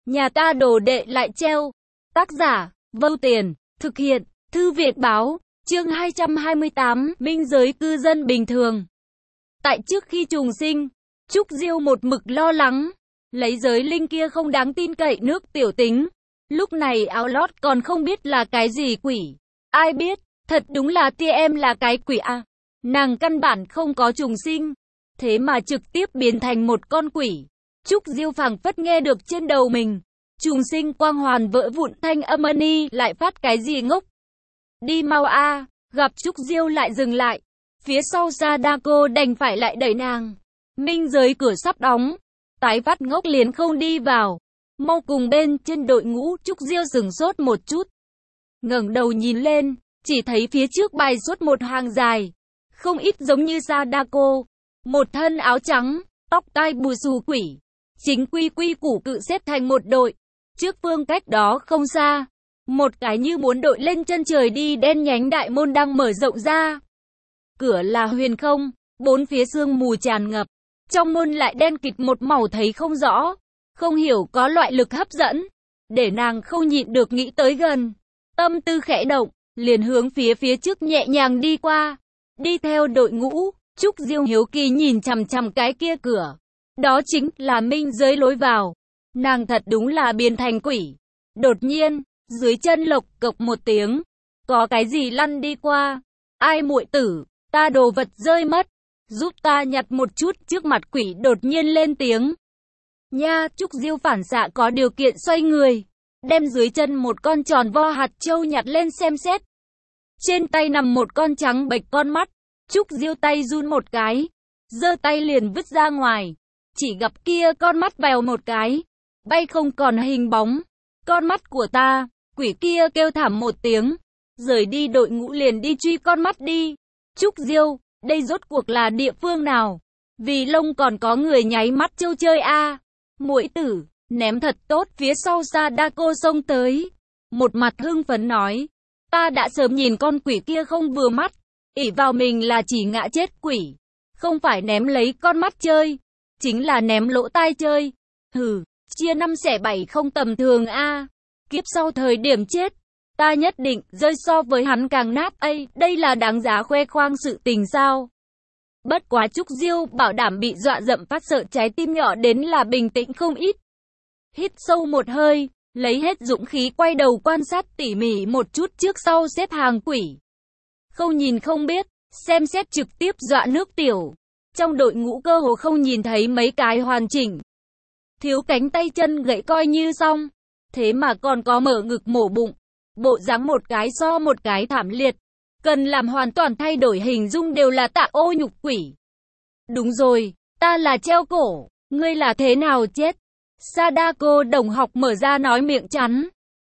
Nhà ta đồ đệ lại treo. Tác giả, Vô Tiền, thực hiện, Thư viện báo, chương 228, minh giới cư dân bình thường. Tại trước khi trùng sinh, Trúc Diêu một mực lo lắng, lấy giới linh kia không đáng tin cậy nước tiểu tính. Lúc này áo lót còn không biết là cái gì quỷ. Ai biết, thật đúng là tia em là cái quỷ à. Nàng căn bản không có trùng sinh, thế mà trực tiếp biến thành một con quỷ. Trúc Diêu phảng phất nghe được trên đầu mình. Trùng sinh quang hoàn vỡ vụn thanh âm ni lại phát cái gì ngốc. Đi mau a. Gặp Trúc Diêu lại dừng lại. Phía sau Sadako đành phải lại đẩy nàng. Minh giới cửa sắp đóng. Tái phát ngốc liền không đi vào. Mau cùng bên trên đội ngũ. Trúc Diêu sửng sốt một chút. Ngẩng đầu nhìn lên, chỉ thấy phía trước bày suốt một hàng dài. Không ít giống như Sadako. Một thân áo trắng, tóc tai bù xù quỷ. Chính quy củ cự xếp thành một đội. Trước phương cách đó không xa, một cái như muốn đội lên chân trời đi đen nhánh đại môn đang mở rộng ra. Cửa là huyền không, bốn phía sương mù tràn ngập. Trong môn lại đen kịt một màu thấy không rõ. Không hiểu có loại lực hấp dẫn, để nàng không nhịn được nghĩ tới gần. Tâm tư khẽ động, liền hướng phía trước nhẹ nhàng đi qua. Đi theo đội ngũ, Trúc Diêu hiếu kỳ nhìn chằm chằm cái kia cửa. Đó chính là minh giới lối vào. Nàng thật đúng là biến thành quỷ. Đột nhiên, dưới chân lộc cộc một tiếng. Có cái gì lăn đi qua. Ai muội tử, ta đồ vật rơi mất. Giúp ta nhặt một chút. Trước mặt quỷ đột nhiên lên tiếng. Nha, Trúc Diêu phản xạ có điều kiện xoay người. Đem dưới chân một con tròn vo hạt châu nhặt lên xem xét. Trên tay nằm một con trắng bệch con mắt. Trúc Diêu tay run một cái. Giơ tay liền vứt ra ngoài. Chỉ gặp kia con mắt vèo một cái. Bay không còn hình bóng. Con mắt của ta. Quỷ kia kêu thảm một tiếng. Rời đi đội ngũ liền đi truy con mắt đi. Trúc Diêu, đây rốt cuộc là địa phương nào? Vì lông còn có người nháy mắt trâu chơi a. Muội tử, ném thật tốt. Phía sau Sadako xông tới. Một mặt hưng phấn nói. Ta đã sớm nhìn con quỷ kia không vừa mắt. Ỷ vào mình là chỉ ngã chết quỷ. Không phải ném lấy con mắt chơi. Chính là ném lỗ tai chơi. Hừ. Chia 5 xẻ 7 không tầm thường a. Kiếp sau thời điểm chết, ta nhất định rơi so với hắn càng nát. Đây là đáng giá khoe khoang sự tình sao? Bất quá Trúc Diêu bảo đảm bị dọa dẫm phát sợ trái tim nhỏ đến là bình tĩnh không ít. Hít sâu một hơi, lấy hết dũng khí quay đầu quan sát tỉ mỉ một chút trước sau xếp hàng quỷ. Không nhìn không biết, xem xét trực tiếp dọa nước tiểu. Trong đội ngũ cơ hồ không nhìn thấy mấy cái hoàn chỉnh. Thiếu cánh tay chân gãy coi như xong. Thế mà còn có mở ngực mổ bụng. Bộ dáng một cái so một cái thảm liệt. Cần làm hoàn toàn thay đổi hình dung đều là tạ ô nhục quỷ. Đúng rồi, ta là treo cổ. Ngươi là thế nào chết? Sadako đồng học mở ra nói miệng chắn.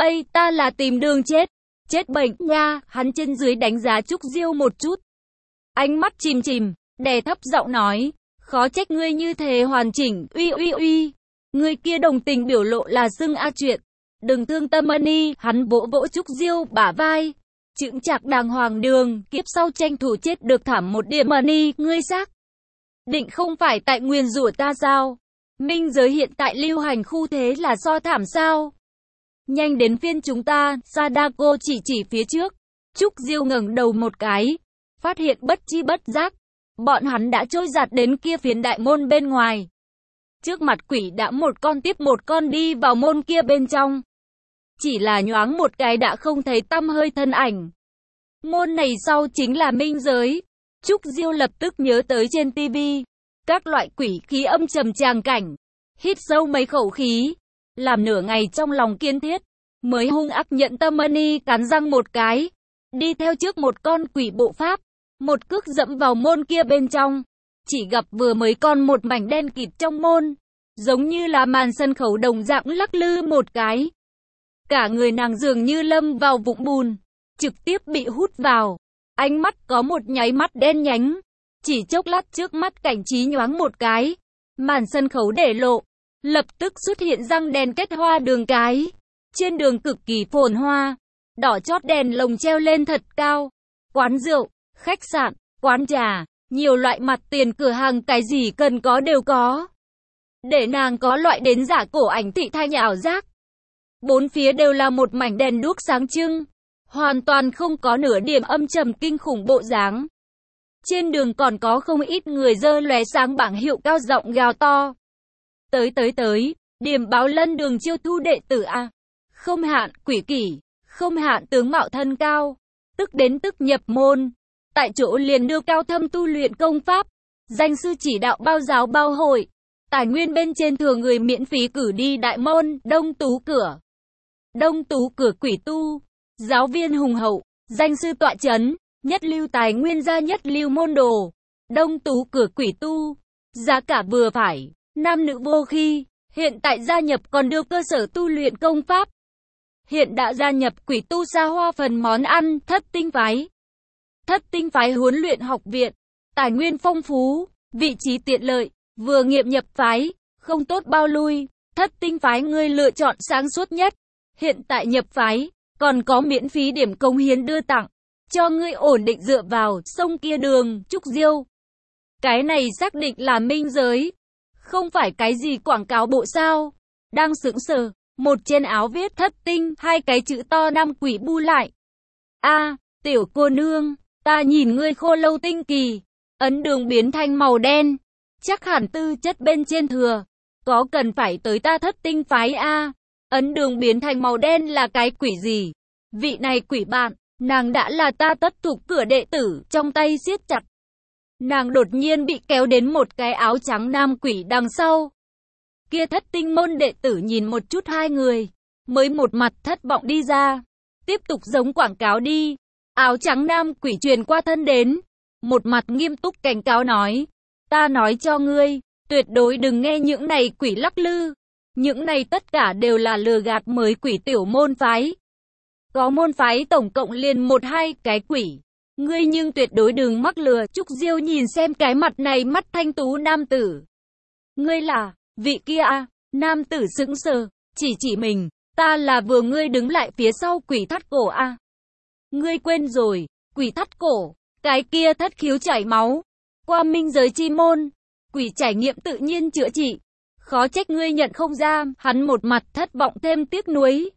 Ta là tìm đường chết. Chết bệnh nha. Hắn trên dưới đánh giá Trúc Diêu một chút. Ánh mắt chìm chìm, đè thấp giọng nói. Khó trách ngươi như thế hoàn chỉnh. Uy. Người kia đồng tình biểu lộ là xưng a chuyện. Đừng thương tâm ni. Hắn vỗ vỗ Trúc Diêu bả vai. Chững chạc đàng hoàng đường. Kiếp sau tranh thủ chết được thảm một điểm ni. Ngươi xác định không phải tại nguyền rủa ta sao? Minh giới hiện tại lưu hành khu thế là so thảm sao? Nhanh đến phiên chúng ta. Sadako chỉ phía trước. Trúc Diêu ngẩng đầu một cái. Phát hiện bất chi bất giác. Bọn hắn đã trôi giạt đến kia phiến đại môn bên ngoài. Trước mặt quỷ đã một con tiếp một con đi vào môn kia bên trong. Chỉ là nhoáng một cái đã không thấy tăm hơi thân ảnh. Môn này sau chính là minh giới. Trúc Diêu lập tức nhớ tới trên tivi. Các loại quỷ khí âm trầm tràng cảnh. Hít sâu mấy khẩu khí. Làm nửa ngày trong lòng kiên thiết. Mới hung ác nhận tâm ni cắn răng một cái. Đi theo trước một con quỷ bộ pháp. Một cước dẫm vào môn kia bên trong. Chỉ gặp vừa mới còn một mảnh đen kịt trong môn. Giống như là màn sân khấu đồng dạng lắc lư một cái. Cả người nàng dường như lâm vào vũng bùn. Trực tiếp bị hút vào. Ánh mắt có một nháy mắt đen nhánh. Chỉ chốc lát trước mắt cảnh trí nhoáng một cái. Màn sân khấu để lộ. Lập tức xuất hiện răng đèn kết hoa đường cái. Trên đường cực kỳ phồn hoa. Đỏ chót đèn lồng treo lên thật cao. Quán rượu, khách sạn, quán trà. Nhiều loại mặt tiền cửa hàng cái gì cần có đều có. để nàng có loại đến giả cổ ảnh thị thanh ảo giác. Bốn phía đều là một mảnh đèn đuốc sáng trưng, hoàn toàn không có nửa điểm âm trầm kinh khủng bộ dáng. Trên đường còn có không ít người giơ lóe sáng bảng hiệu cao giọng gào to. Tới, điểm báo lân đường chiêu thu đệ tử a. Không hạn quỷ kỷ, không hạn tướng mạo thân cao, tức đến tức nhập môn. Tại chỗ liền đưa cao thâm tu luyện công pháp, danh sư chỉ đạo bao giáo bao hội. Tài nguyên bên trên thừa người miễn phí cử đi đại môn, Đông Tú cửa. Đông Tú cửa quỷ tu, giáo viên hùng hậu, danh sư tọa chấn, nhất lưu tài nguyên gia nhất lưu môn đồ. Đông Tú cửa quỷ tu, giá cả vừa phải, nam nữ vô khi, hiện tại gia nhập còn đưa cơ sở tu luyện công pháp. Hiện đã gia nhập quỷ tu xa hoa phần món ăn, Thất Tinh phái. Thất Tinh phái huấn luyện học viện, tài nguyên phong phú, vị trí tiện lợi, vừa nghiệm nhập phái, không tốt bao lui. Thất Tinh phái ngươi lựa chọn sáng suốt nhất. Hiện tại nhập phái, còn có miễn phí điểm công hiến đưa tặng, cho ngươi ổn định dựa vào sông kia đường, Trúc Diêu. Cái này xác định là minh giới, không phải cái gì quảng cáo bộ sao. Đang sững sờ, một trên áo viết Thất Tinh, hai cái chữ to nam quỷ bu lại. A, tiểu cô nương, ta nhìn ngươi khô lâu tinh kỳ, ấn đường biến thành màu đen, chắc hẳn tư chất bên trên thừa, có cần phải tới ta Thất Tinh phái a? Ấn đường biến thành màu đen là cái quỷ gì? Vị này quỷ bạn, nàng đã là ta Tất Thục cửa đệ tử, trong tay siết chặt. Nàng đột nhiên bị kéo đến một cái áo trắng nam quỷ đằng sau. Kia Thất Tinh môn đệ tử nhìn một chút hai người, mới một mặt thất vọng đi ra. Tiếp tục giống quảng cáo đi. Áo trắng nam quỷ truyền qua thân đến, một mặt nghiêm túc cảnh cáo nói. Ta nói cho ngươi, tuyệt đối đừng nghe những này quỷ lắc lư. Những này tất cả đều là lừa gạt mới quỷ tiểu môn phái. Có môn phái tổng cộng liền 1-2 cái quỷ. Ngươi nhưng tuyệt đối đừng mắc lừa. Trúc Diêu nhìn xem cái mặt này mắt thanh tú nam tử. Ngươi là, vị kia à? Nam tử sững sờ, chỉ mình. Ta là vừa ngươi đứng lại phía sau quỷ thắt cổ à? Ngươi quên rồi, quỷ thắt cổ, cái kia thất khiếu chảy máu. Qua minh giới chi môn, quỷ trải nghiệm tự nhiên chữa trị. Khó trách ngươi nhận không ra, hắn một mặt thất vọng thêm tiếc nuối.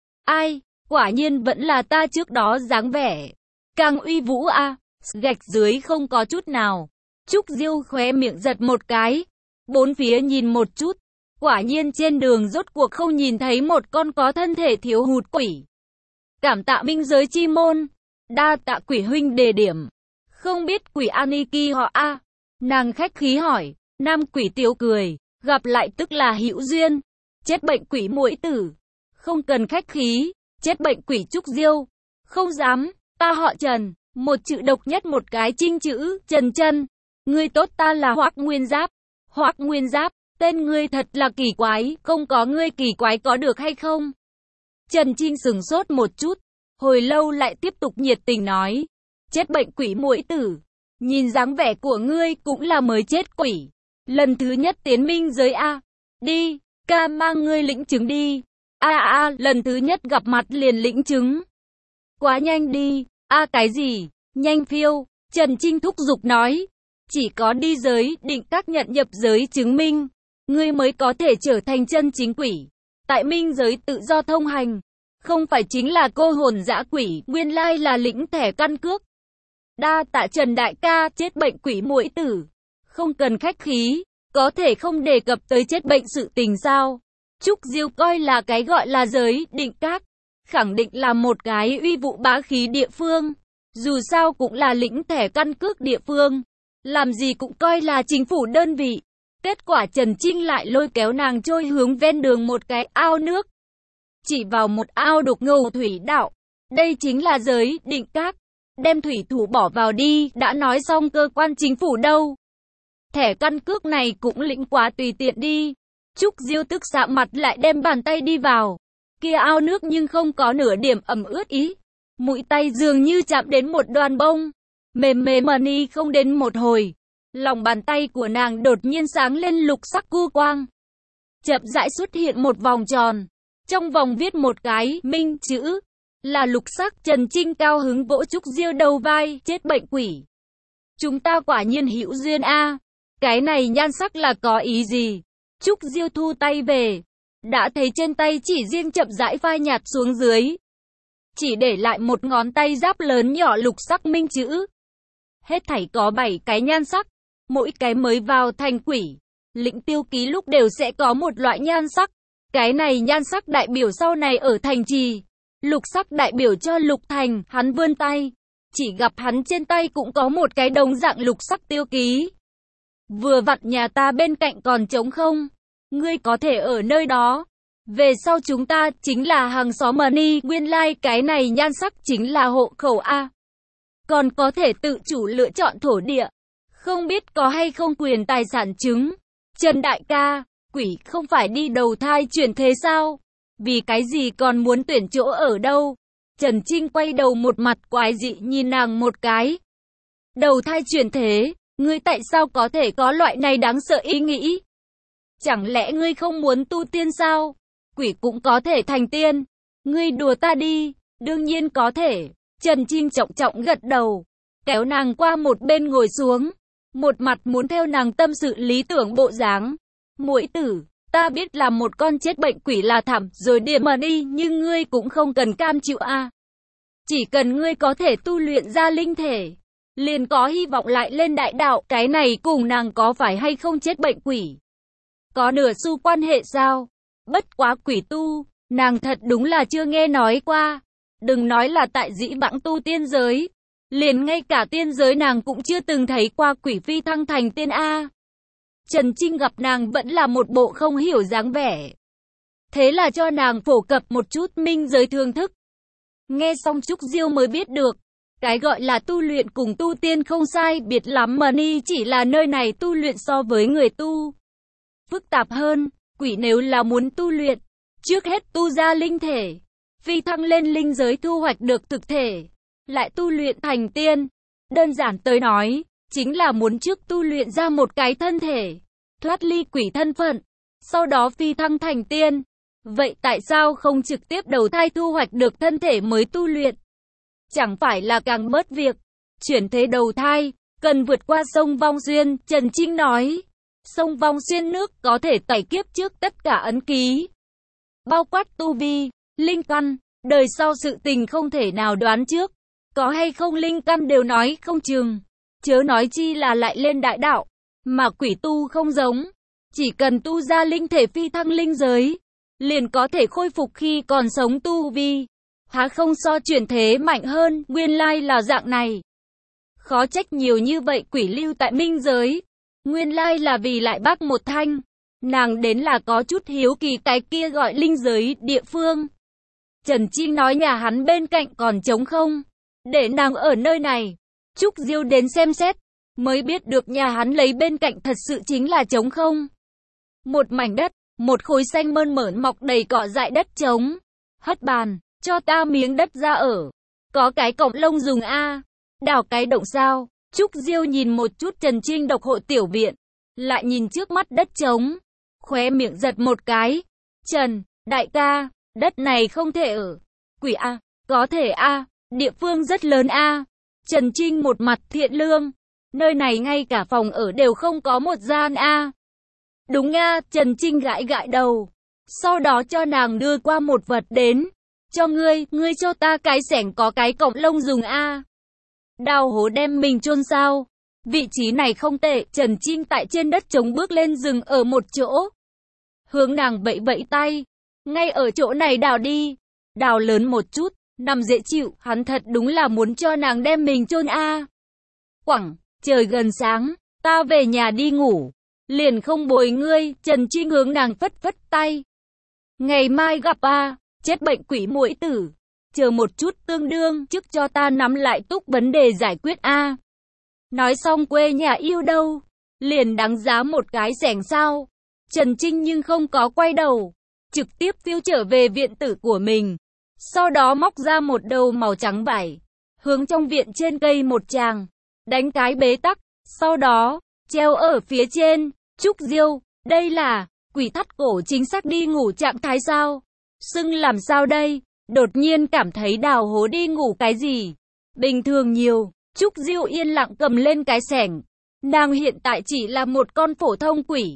Ai, quả nhiên vẫn là ta trước đó dáng vẻ. Càng uy vũ a, gạch dưới không có chút nào. Trúc Diêu khóe miệng giật một cái. Bốn phía nhìn một chút. Quả nhiên trên đường rốt cuộc không nhìn thấy một con có thân thể thiếu hụt quỷ. Cảm tạ minh giới chi môn. Đa tạ quỷ huynh đề điểm. Không biết quỷ Aniki họ a? Nàng khách khí hỏi. Nam quỷ tiếu cười. Gặp lại tức là hữu duyên. Chết bệnh quỷ muội tử. Không cần khách khí. Chết bệnh quỷ Trúc Diêu. Không dám. Ta họ Trần. Một chữ độc nhất một cái trinh chữ. Trần chân. Ngươi tốt ta là Hoắc Nguyên Giáp. Hoắc Nguyên Giáp. Tên ngươi thật là kỳ quái. Không có ngươi kỳ quái có được hay không? Trần Trinh sừng sốt một chút. Hồi lâu lại tiếp tục nhiệt tình nói. Chết bệnh quỷ muội tử. Nhìn dáng vẻ của ngươi cũng là mới chết quỷ. Lần thứ nhất tiến minh giới a. Đi, ca mang ngươi lĩnh chứng đi. Lần thứ nhất gặp mặt liền lĩnh chứng. Quá nhanh đi. Cái gì? Nhanh phiêu. Trần Trinh thúc giục nói. Chỉ có đi giới định các nhận nhập giới chứng minh, ngươi mới có thể trở thành chân chính quỷ. Tại minh giới tự do thông hành. Không phải chính là cô hồn dã quỷ, nguyên lai là lĩnh thẻ căn cước. Đa tạ Trần đại ca, chết bệnh quỷ muội tử. Không cần khách khí, có thể không đề cập tới chết bệnh sự tình sao? Trúc Diêu coi là cái gọi là giới định các, khẳng định là một cái uy vũ bá khí địa phương. Dù sao cũng là lĩnh thẻ căn cước địa phương, làm gì cũng coi là chính phủ đơn vị. Kết quả Trần Trinh lại lôi kéo nàng trôi hướng ven đường một cái ao nước. Chỉ vào một ao đục ngầu thủy đạo. Đây chính là giới định các. Đem thủy thủ bỏ vào đi, đã nói xong cơ quan chính phủ đâu. Thẻ căn cước này cũng lĩnh quá tùy tiện đi. Trúc Diêu tức xạ mặt lại đem bàn tay đi vào. Kia ao nước nhưng không có nửa điểm ẩm ướt ý. Mũi tay dường như chạm đến một đoàn bông. Mềm mani không đến một hồi. Lòng bàn tay của nàng đột nhiên sáng lên lục sắc cu quang. Chậm rãi xuất hiện một vòng tròn. Trong vòng viết một cái minh chữ. Là lục sắc. Trần Trinh cao hứng vỗ Trúc Diêu đầu vai. Chết bệnh quỷ. Chúng ta quả nhiên hữu duyên a. Cái này nhan sắc là có ý gì? Trúc Diêu thu tay về, đã thấy trên tay chỉ riêng chậm rãi phai nhạt xuống dưới, chỉ để lại một ngón tay giáp lớn nhỏ lục sắc minh chữ. Hết thảy có 7 cái nhan sắc, mỗi cái mới vào thành quỷ, lĩnh tiêu ký lúc đều sẽ có một loại nhan sắc. Cái này nhan sắc đại biểu sau này ở thành trì, lục sắc đại biểu cho lục thành. Hắn vươn tay, chỉ gặp hắn trên tay cũng có một cái đồng dạng lục sắc tiêu ký. Vừa vặn nhà ta bên cạnh còn trống không, ngươi có thể ở nơi đó. Về sau chúng ta chính là hàng xóm mà ni, nguyên lai cái này nhan sắc chính là hộ khẩu A. Còn có thể tự chủ lựa chọn thổ địa, không biết có hay không quyền tài sản chứng. Trần đại ca, quỷ không phải đi đầu thai chuyển thế sao? Vì cái gì còn muốn tuyển chỗ ở đâu? Trần Trinh quay đầu một mặt quái dị nhìn nàng một cái. Đầu thai chuyển thế, ngươi tại sao có thể có loại này đáng sợ ý nghĩ? Chẳng lẽ ngươi không muốn tu tiên sao? Quỷ cũng có thể thành tiên. Ngươi đùa ta đi, đương nhiên có thể. Trần Trinh trọng trọng gật đầu, kéo nàng qua một bên ngồi xuống, một mặt muốn theo nàng tâm sự lý tưởng bộ dáng. Muội tử, ta biết là một con chết bệnh quỷ là thảm rồi điểm mà đi, nhưng ngươi cũng không cần cam chịu a. Chỉ cần ngươi có thể tu luyện ra linh thể, liền có hy vọng lại lên đại đạo. Cái này cùng nàng có phải hay không chết bệnh quỷ có nửa xu quan hệ sao? Bất quá quỷ tu, nàng thật đúng là chưa nghe nói qua. Đừng nói là tại dĩ vãng tu tiên giới, liền ngay cả tiên giới nàng cũng chưa từng thấy qua quỷ phi thăng thành tiên A. Trần Trinh gặp nàng vẫn là một bộ không hiểu dáng vẻ, thế là cho nàng phổ cập một chút minh giới thương thức. Nghe xong Trúc Diêu mới biết được, cái gọi là tu luyện cùng tu tiên không sai biệt lắm mà ni, chỉ là nơi này tu luyện so với người tu phức tạp hơn. Quỷ nếu là muốn tu luyện, trước hết tu ra linh thể, phi thăng lên linh giới thu hoạch được thực thể, lại tu luyện thành tiên. Đơn giản tới nói, chính là muốn trước tu luyện ra một cái thân thể, thoát ly quỷ thân phận, sau đó phi thăng thành tiên. Vậy tại sao không trực tiếp đầu thai thu hoạch được thân thể mới tu luyện? Chẳng phải là càng bớt việc? Chuyển thế đầu thai, cần vượt qua sông Vong Xuyên. Trần Trinh nói, sông Vong Xuyên nước có thể tẩy kiếp trước tất cả ấn ký, bao quát tu vi, linh căn, đời sau sự tình không thể nào đoán trước, có hay không linh căn đều nói không chừng, chớ nói chi là lại lên đại đạo. Mà quỷ tu không giống, chỉ cần tu ra linh thể phi thăng linh giới, liền có thể khôi phục khi còn sống tu vi, há không so chuyển thế mạnh hơn. Nguyên lai là dạng này, khó trách nhiều như vậy quỷ lưu tại minh giới, nguyên lai là vì lại bác một thanh. Nàng đến là có chút hiếu kỳ cái kia gọi linh giới địa phương. Trần Trinh nói nhà hắn bên cạnh còn trống không, để nàng ở nơi này. Trúc Diêu đến xem xét, mới biết được nhà hắn lấy bên cạnh thật sự chính là trống không. Một mảnh đất, một khối xanh mơn mởn mọc đầy cỏ dại đất trống. Hất bàn, cho ta miếng đất ra ở. Có cái cọng lông dùng a. Đào cái động sao? Trúc Diêu nhìn một chút Trần Trinh độc hộ tiểu viện, lại nhìn trước mắt đất trống, khóe miệng giật một cái. Trần, đại ca, đất này không thể ở. Quỷ a, có thể a, địa phương rất lớn a. Trần Trinh một mặt thiện lương, nơi này ngay cả phòng ở đều không có một gian a. Đúng a. Trần Trinh gãi gãi đầu, sau đó cho nàng đưa qua một vật đến. Cho ngươi, ngươi cho ta cái xẻng có cái cọng lông dùng a. Đào hố đem mình chôn sao? Vị trí này không tệ. Trần Trinh tại trên đất trống bước lên dừng ở một chỗ, hướng nàng vẫy vẫy tay. Ngay ở chỗ này đào đi, đào lớn một chút, nằm dễ chịu. Hắn thật đúng là muốn cho nàng đem mình chôn a. Quẳng, trời gần sáng, ta về nhà đi ngủ, liền không bồi ngươi. Trần Trinh hướng nàng phất phất tay. Ngày mai gặp a. Chết bệnh quỷ muội tử, chờ một chút, tương đương trước cho ta nắm lại túc vấn đề giải quyết a. Nói xong quê nhà yêu đâu, liền đáng giá một cái xẻng sao? Trần Trinh nhưng không có quay đầu, trực tiếp phiêu trở về viện tử của mình. Sau đó móc ra một đầu màu trắng vải, hướng trong viện trên cây một tràng, đánh cái bế tắc, sau đó treo ở phía trên. Trúc Diêu, đây là quỷ thắt cổ chính xác đi ngủ trạng thái sao? Sưng làm sao đây? Đột nhiên cảm thấy đào hố đi ngủ cái gì bình thường nhiều. Trúc Diêu yên lặng cầm lên cái xẻng. Nàng hiện tại chỉ là một con phổ thông quỷ,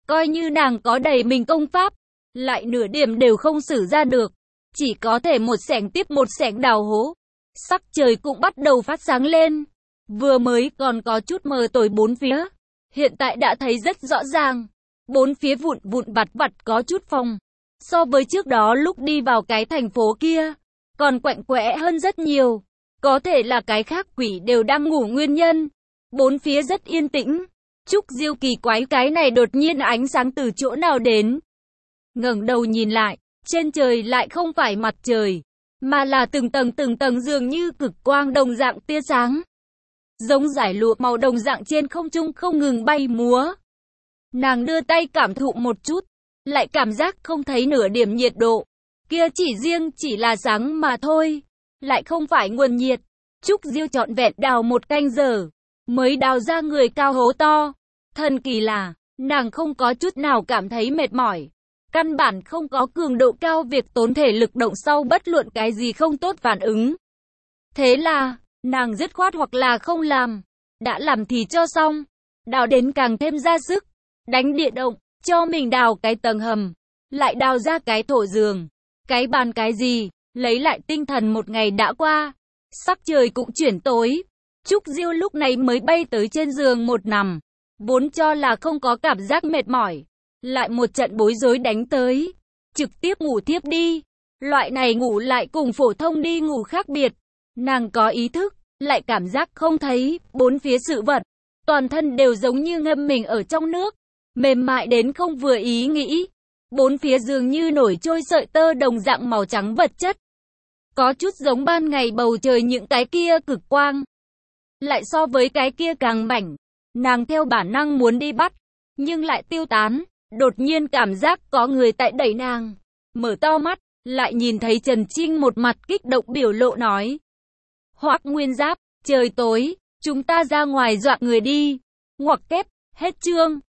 Coi như nàng có đầy mình công pháp, lại nửa điểm đều không sử ra được. Chỉ có thể một xẻng tiếp một xẻng đào hố. Sắc trời cũng bắt đầu phát sáng lên. Vừa mới còn có chút mờ tối bốn phía. Hiện tại đã thấy rất rõ ràng. Bốn phía vụn vặt vặt có chút phong. So với trước đó lúc đi vào cái thành phố kia, còn quạnh quẽ hơn rất nhiều. Có thể là cái khác quỷ đều đang ngủ nguyên nhân. Bốn phía rất yên tĩnh. Trúc Diêu kỳ quái cái này đột nhiên ánh sáng từ chỗ nào đến. Ngẩng đầu nhìn lại, trên trời lại không phải mặt trời, mà là từng tầng dường như cực quang đồng dạng tia sáng. Giống dải lụa màu đồng dạng trên không trung không ngừng bay múa. Nàng đưa tay cảm thụ một chút, lại cảm giác không thấy nửa điểm nhiệt độ. Kia chỉ là sáng mà thôi, lại không phải nguồn nhiệt. Trúc Diêu trọn vẹn đào một canh giờ, mới đào ra người cao hố to. Thần kỳ là, nàng không có chút nào cảm thấy mệt mỏi. Căn bản không có cường độ cao việc tốn thể lực động sau bất luận cái gì không tốt phản ứng. Thế là, nàng dứt khoát hoặc là không làm. Đã làm thì cho xong. Đào đến càng thêm ra sức. Đánh địa động, cho mình đào cái tầng hầm. Lại đào ra cái thổ giường. Cái bàn cái gì, lấy lại tinh thần một ngày đã qua. Sắc trời cũng chuyển tối. Trúc Diêu lúc này mới bay tới trên giường một nằm. Vốn cho là không có cảm giác mệt mỏi. Lại một trận bối rối đánh tới. Trực tiếp ngủ thiếp đi. Loại này ngủ lại cùng phổ thông đi ngủ khác biệt. Nàng có ý thức, lại cảm giác không thấy, bốn phía sự vật. Toàn thân đều giống như ngâm mình ở trong nước. Mềm mại đến không vừa ý nghĩ. Bốn phía dường như nổi trôi sợi tơ đồng dạng màu trắng vật chất. Có chút giống ban ngày bầu trời những cái kia cực quang. Lại so với cái kia càng mảnh. Nàng theo bản năng muốn đi bắt, nhưng lại tiêu tán. Đột nhiên cảm giác có người tại đẩy nàng. Mở to mắt, lại nhìn thấy Trần Trinh một mặt kích động biểu lộ nói. Hoắc Nguyên Giáp, trời tối, chúng ta ra ngoài dọa người đi. Ngoặc kép, hết chương.